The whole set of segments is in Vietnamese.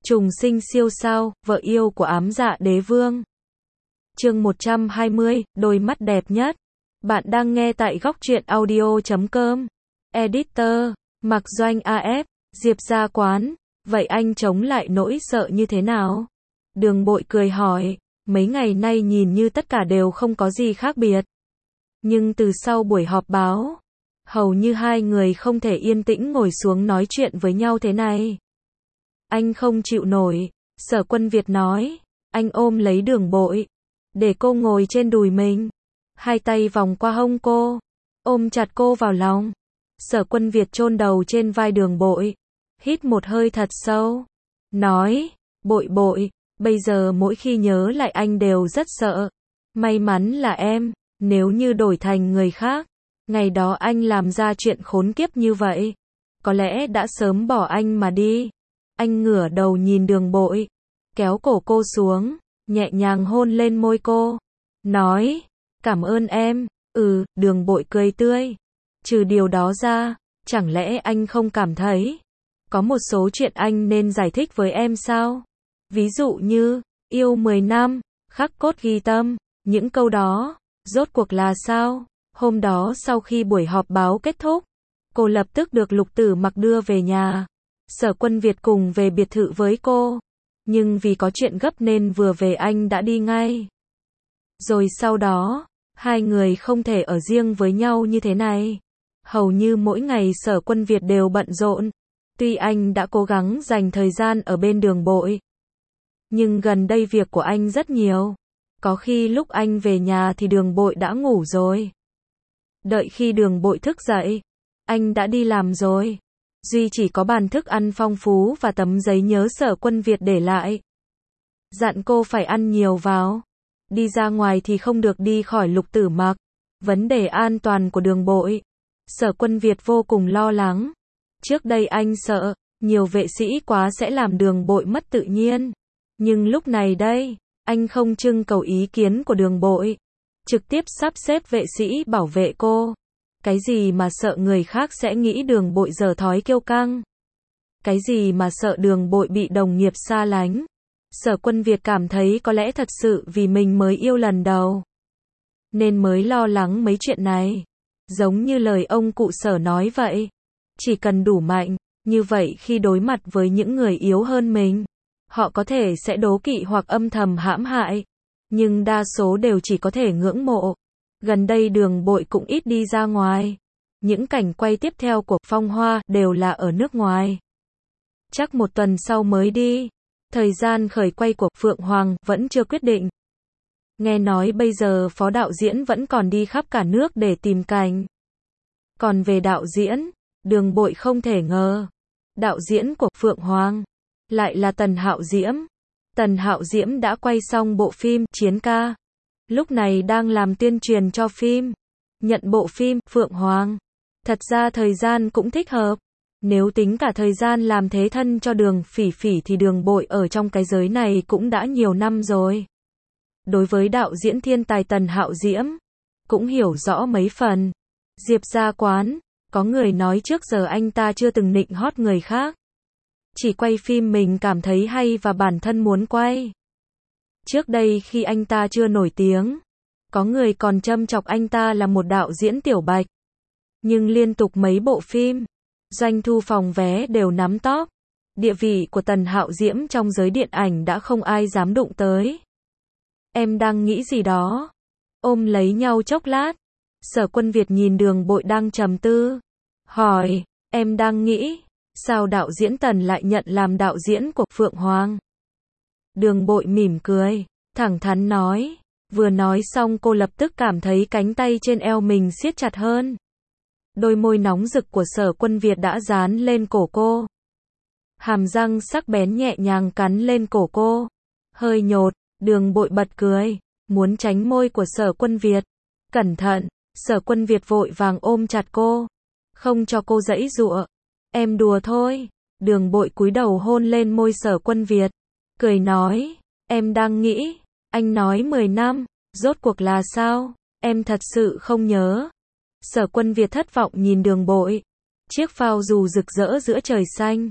Trùng sinh siêu sao, vợ yêu của ám dạ đế vương. Chương 120, đôi mắt đẹp nhất. Bạn đang nghe tại góc truyện audio.com. Editor, Mạc Doanh AF, Diệp Gia Quán. Vậy anh chống lại nỗi sợ như thế nào? Đường Bội cười hỏi, mấy ngày nay nhìn như tất cả đều không có gì khác biệt. Nhưng từ sau buổi họp báo, hầu như hai người không thể yên tĩnh ngồi xuống nói chuyện với nhau thế này. Anh không chịu nổi, Sở Quân Việt nói. Anh ôm lấy Đường Bội, để cô ngồi trên đùi mình. Hai tay vòng qua hông cô, ôm chặt cô vào lòng. Sở Quân Việt chôn đầu trên vai Đường Bội, hít một hơi thật sâu. Nói, Bội Bội, bây giờ mỗi khi nhớ lại anh đều rất sợ. May mắn là em, nếu như đổi thành người khác, ngày đó anh làm ra chuyện khốn kiếp như vậy, có lẽ đã sớm bỏ anh mà đi. Anh ngửa đầu nhìn Đường Bội, kéo cổ cô xuống, nhẹ nhàng hôn lên môi cô. Nói, cảm ơn em. Đường Bội cười tươi. Trừ điều đó ra, chẳng lẽ anh không cảm thấy có một số chuyện anh nên giải thích với em sao? Ví dụ như, yêu 10 năm, khắc cốt ghi tâm, những câu đó, rốt cuộc là sao? Hôm đó sau khi buổi họp báo kết thúc, cô lập tức được Lục Tử Mặc đưa về nhà. Sở Quân Việt cùng về biệt thự với cô. Nhưng vì có chuyện gấp nên vừa về anh đã đi ngay. Rồi sau đó, hai người không thể ở riêng với nhau như thế này. Hầu như mỗi ngày Sở Quân Việt đều bận rộn. Tuy anh đã cố gắng dành thời gian ở bên Đường Bội, nhưng gần đây việc của anh rất nhiều. Có khi lúc anh về nhà thì Đường Bội đã ngủ rồi. Đợi khi Đường Bội thức dậy, anh đã đi làm rồi. Duy chỉ có bàn thức ăn phong phú và tấm giấy nhớ Sở Quân Việt để lại. Dặn cô phải ăn nhiều vào. Đi ra ngoài thì không được đi khỏi Lục Tử Mặc. Vấn đề an toàn của Đường Bội, Sở Quân Việt vô cùng lo lắng. Trước đây anh sợ, nhiều vệ sĩ quá sẽ làm Đường Bội mất tự nhiên. Nhưng lúc này đây, anh không trưng cầu ý kiến của Đường Bội. Trực tiếp sắp xếp vệ sĩ bảo vệ cô. Cái gì mà sợ người khác sẽ nghĩ Đường Bội dở thói kiêu căng? Cái gì mà sợ Đường Bội bị đồng nghiệp xa lánh? Sở Quân Việt cảm thấy có lẽ thật sự vì mình mới yêu lần đầu, nên mới lo lắng mấy chuyện này. Giống như lời ông cụ Sở nói vậy. Chỉ cần đủ mạnh, như vậy khi đối mặt với những người yếu hơn mình, họ có thể sẽ đố kỵ hoặc âm thầm hãm hại. Nhưng đa số đều chỉ có thể ngưỡng mộ. Gần đây Đường Bội cũng ít đi ra ngoài. Những cảnh quay tiếp theo của Phong Hoa đều là ở nước ngoài. Chắc một tuần sau mới đi. Thời gian khởi quay của Phượng Hoàng vẫn chưa quyết định. Nghe nói bây giờ phó đạo diễn vẫn còn đi khắp cả nước để tìm cảnh. Còn về đạo diễn, Đường Bội không thể ngờ. Đạo diễn của Phượng Hoàng lại là Tần Hạo Diễm. Tần Hạo Diễm đã quay xong bộ phim Chiến Ca. Lúc này đang làm tuyên truyền cho phim. Nhận bộ phim Phượng Hoàng. Thật ra thời gian cũng thích hợp. Nếu tính cả thời gian làm thế thân cho Đường Phỉ Phỉ thì Đường Bội ở trong cái giới này cũng đã nhiều năm rồi. Đối với đạo diễn thiên tài Tần Hạo Diễm, cũng hiểu rõ mấy phần. Diệp Gia Quán, có người nói trước giờ anh ta chưa từng nịnh hót người khác. Chỉ quay phim mình cảm thấy hay và bản thân muốn quay. Trước đây khi anh ta chưa nổi tiếng, có người còn châm chọc anh ta là một đạo diễn tiểu bạch. Nhưng liên tục mấy bộ phim, doanh thu phòng vé đều nắm top. Địa vị của Tần Hạo Diễm trong giới điện ảnh đã không ai dám đụng tới. Em đang nghĩ gì đó? Ôm lấy nhau chốc lát, Sở Quân Việt nhìn Đường Bội đang trầm tư. Hỏi, em đang nghĩ, sao đạo diễn Tần lại nhận làm đạo diễn của Phượng Hoàng? Đường Bội mỉm cười, thẳng thắn nói. Vừa nói xong cô lập tức cảm thấy cánh tay trên eo mình siết chặt hơn. Đôi môi nóng rực của Sở Quân Việt đã dán lên cổ cô. Hàm răng sắc bén nhẹ nhàng cắn lên cổ cô. Hơi nhột, Đường Bội bật cười, muốn tránh môi của Sở Quân Việt. Cẩn thận, Sở Quân Việt vội vàng ôm chặt cô, không cho cô giãy giụa. Em đùa thôi. Đường Bội cúi đầu hôn lên môi Sở Quân Việt, cười nói, em đang nghĩ, anh nói 10 năm, rốt cuộc là sao? Em thật sự không nhớ. Sở Quân Việt thất vọng nhìn Đường Bội. Chiếc phao dù rực rỡ giữa trời xanh,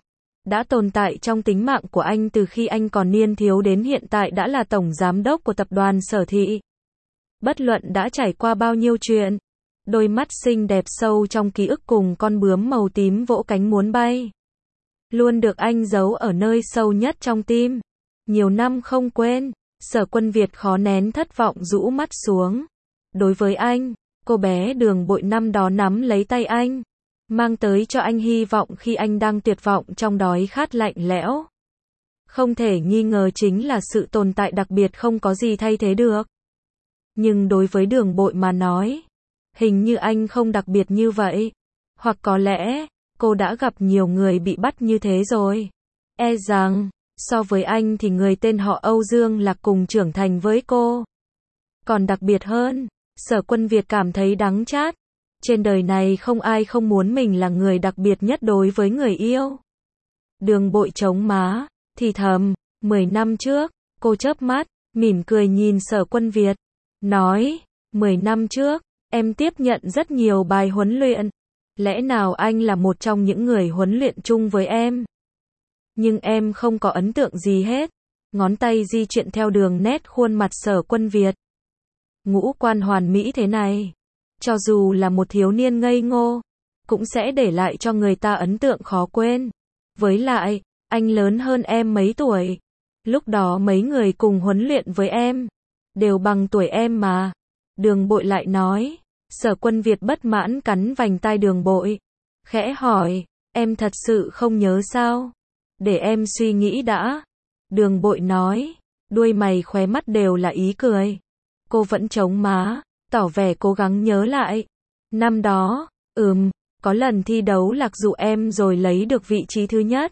đã tồn tại trong tính mạng của anh từ khi anh còn niên thiếu đến hiện tại đã là tổng giám đốc của tập đoàn Sở Thị. Bất luận đã trải qua bao nhiêu chuyện, đôi mắt xinh đẹp sâu trong ký ức cùng con bướm màu tím vỗ cánh muốn bay, luôn được anh giấu ở nơi sâu nhất trong tim. Nhiều năm không quên, Sở Quân Việt khó nén thất vọng rũ mắt xuống. Đối với anh, cô bé Đường Bội năm đó nắm lấy tay anh, mang tới cho anh hy vọng khi anh đang tuyệt vọng trong đói khát lạnh lẽo. Không thể nghi ngờ chính là sự tồn tại đặc biệt không có gì thay thế được. Nhưng đối với Đường Bội mà nói, hình như anh không đặc biệt như vậy. Hoặc có lẽ, cô đã gặp nhiều người bị bắt như thế rồi. E rằng, so với anh thì người tên họ Âu Dương là cùng trưởng thành với cô. Còn đặc biệt hơn, Sở Quân Việt cảm thấy đắng chát. Trên đời này không ai không muốn mình là người đặc biệt nhất đối với người yêu. Đường Bội chống má, thì thầm, 10 năm trước, cô chớp mắt, mỉm cười nhìn Sở Quân Việt, nói, 10 năm trước, em tiếp nhận rất nhiều bài huấn luyện. Lẽ nào anh là một trong những người huấn luyện chung với em? Nhưng em không có ấn tượng gì hết. Ngón tay di chuyển theo đường nét khuôn mặt Sở Quân Việt. Ngũ quan hoàn mỹ thế này, cho dù là một thiếu niên ngây ngô, cũng sẽ để lại cho người ta ấn tượng khó quên. Với lại, anh lớn hơn em mấy tuổi. Lúc đó mấy người cùng huấn luyện với em, đều bằng tuổi em mà. Đường Bội lại nói. Sở Quân Việt bất mãn cắn vành tai Đường Bội, khẽ hỏi, em thật sự không nhớ sao? Để em suy nghĩ đã. Đường Bội nói, đuôi mày khóe mắt đều là ý cười. Cô vẫn chống má, tỏ vẻ cố gắng nhớ lại. Năm đó, có lần thi đấu lạc dụ em rồi lấy được vị trí thứ nhất.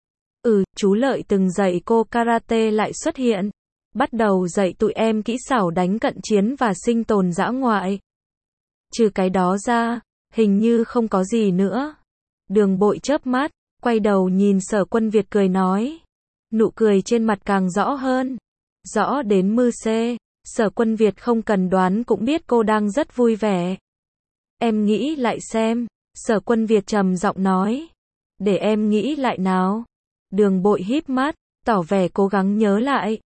Chú Lợi từng dạy cô karate lại xuất hiện, bắt đầu dạy tụi em kỹ xảo đánh cận chiến và sinh tồn dã ngoại. Trừ cái đó ra, hình như không có gì nữa. Đường Bội chớp mắt, quay đầu nhìn Sở Quân Việt cười nói. Nụ cười trên mặt càng rõ hơn. Rõ đến mư xê, Sở Quân Việt không cần đoán cũng biết cô đang rất vui vẻ. Em nghĩ lại xem, Sở Quân Việt trầm giọng nói. Để em nghĩ lại nào. Đường Bội híp mắt, tỏ vẻ cố gắng nhớ lại.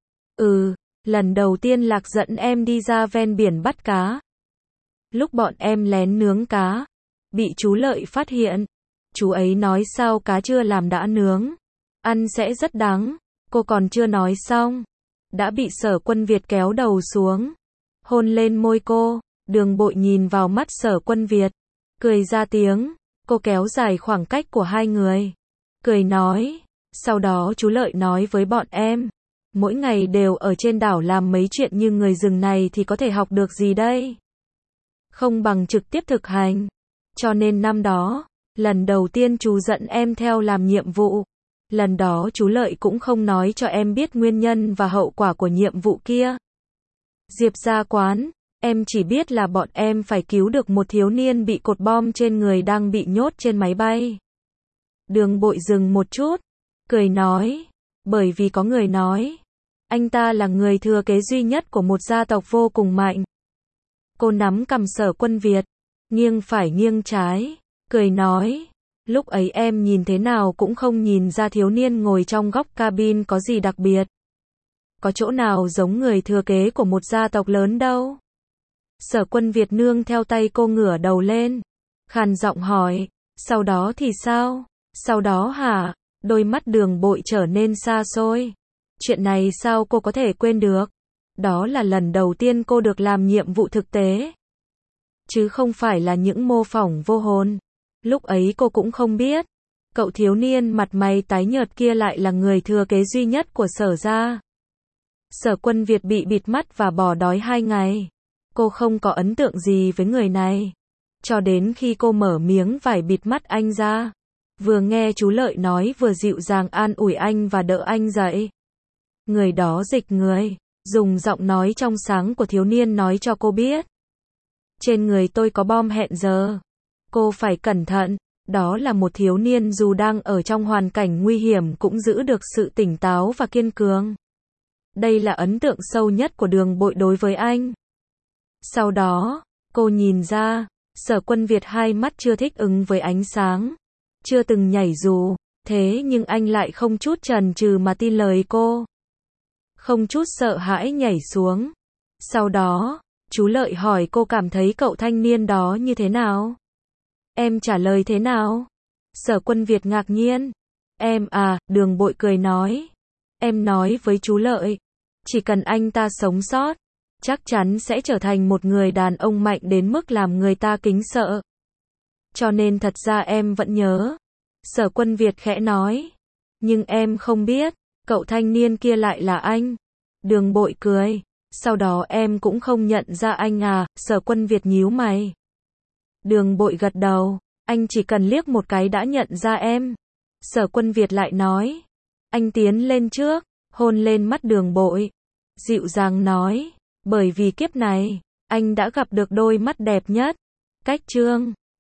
Lần đầu tiên Lạc dẫn em đi ra ven biển bắt cá. Lúc bọn em lén nướng cá, bị chú Lợi phát hiện. Chú ấy nói sao cá chưa làm đã nướng, ăn sẽ rất đắng. Cô còn chưa nói xong, đã bị Sở Quân Việt kéo đầu xuống, hôn lên môi cô. Đường Bội nhìn vào mắt Sở Quân Việt, cười ra tiếng. Cô kéo dài khoảng cách của hai người, cười nói, sau đó chú Lợi nói với bọn em, mỗi ngày đều ở trên đảo làm mấy chuyện như người rừng này thì có thể học được gì đây? Không bằng trực tiếp thực hành. Cho nên năm đó, lần đầu tiên chú dẫn em theo làm nhiệm vụ, lần đó chú Lợi cũng không nói cho em biết nguyên nhân và hậu quả của nhiệm vụ kia. Diệp Gia Quán, em chỉ biết là bọn em phải cứu được một thiếu niên bị cột bom trên người đang bị nhốt trên máy bay. Đường Bội dừng một chút, cười nói, bởi vì có người nói, anh ta là người thừa kế duy nhất của một gia tộc vô cùng mạnh. Cô nắm cằm Sở Quân Việt, nghiêng phải nghiêng trái, cười nói, lúc ấy em nhìn thế nào cũng không nhìn ra thiếu niên ngồi trong góc cabin có gì đặc biệt. Có chỗ nào giống người thừa kế của một gia tộc lớn đâu. Sở Quân Việt nương theo tay cô ngửa đầu lên, khàn giọng hỏi, sau đó thì sao? Sau đó hả? Đôi mắt Đường Bội trở nên xa xôi. Chuyện này sao cô có thể quên được? Đó là lần đầu tiên cô được làm nhiệm vụ thực tế, chứ không phải là những mô phỏng vô hồn. Lúc ấy cô cũng không biết, cậu thiếu niên mặt mày tái nhợt kia lại là người thừa kế duy nhất của Sở gia. Sở Quân Việt bị bịt mắt và bỏ đói 2 ngày. Cô không có ấn tượng gì với người này, cho đến khi cô mở miếng vải bịt mắt anh ra. Vừa nghe chú Lợi nói vừa dịu dàng an ủi anh và đỡ anh dậy. Người đó dịch người, dùng giọng nói trong sáng của thiếu niên nói cho cô biết. Trên người tôi có bom hẹn giờ. Cô phải cẩn thận. Đó là một thiếu niên dù đang ở trong hoàn cảnh nguy hiểm cũng giữ được sự tỉnh táo và kiên cường. Đây là ấn tượng sâu nhất của Đường Bội đối với anh. Sau đó, cô nhìn ra, Sở Quân Việt hai mắt chưa thích ứng với ánh sáng, chưa từng nhảy dù, Thế nhưng anh lại không chút chần chừ mà tin lời cô. Không chút sợ hãi nhảy xuống. Sau đó, chú Lợi hỏi cô cảm thấy cậu thanh niên đó như thế nào? Em trả lời thế nào? Sở Quân Việt ngạc nhiên. Em à, Đường Bội cười nói. Em nói với chú Lợi, chỉ cần anh ta sống sót, chắc chắn sẽ trở thành một người đàn ông mạnh đến mức làm người ta kính sợ. Cho nên thật ra em vẫn nhớ. Sở Quân Việt khẽ nói. Nhưng em không biết, cậu thanh niên kia lại là anh. Đường Bội cười. Sau đó em cũng không nhận ra anh à? Sở Quân Việt nhíu mày. Đường Bội gật đầu. Anh chỉ cần liếc một cái đã nhận ra em. Sở Quân Việt lại nói. Anh tiến lên trước, hôn lên mắt Đường Bội. Dịu dàng nói. Bởi vì kiếp này, anh đã gặp được đôi mắt đẹp nhất. Cách chương